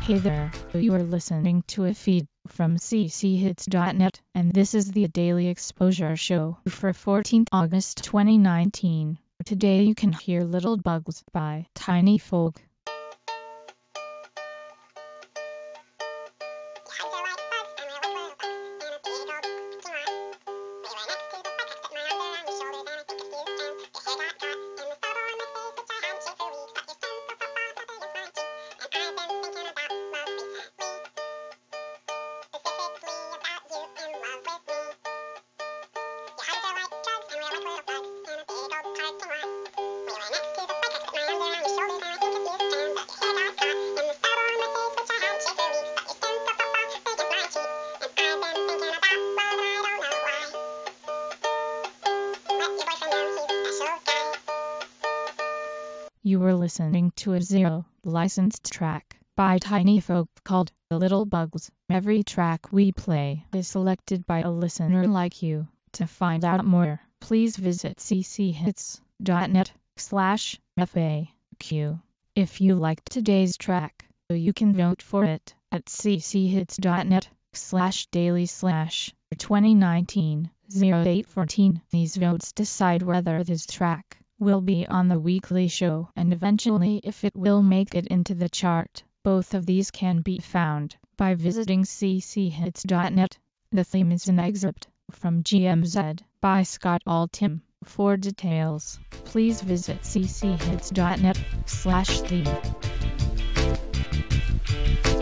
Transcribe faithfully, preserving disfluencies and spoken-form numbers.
Hey there, you are listening to a feed from c c hits dot net, and this is the Daily Exposure Show for fourteenth August twenty nineteen. Today you can hear Little Bugs by Tiny Folk. You were listening to a zero licensed track by Tiny Folk called The Little Bugs. Every track we play is selected by a listener like you. To find out more, please visit c c hits dot net slash F A Q. If you liked today's track, you can vote for it at c c hits dot net slash daily slash twenty nineteen oh eight fourteen. These votes decide whether this track will be on the weekly show and eventually if it will make it into the chart. Both of these can be found by visiting c c hits dot net. The theme is an excerpt from G M Z by Scott Altham. For details, please visit c c hits dot net slash theme.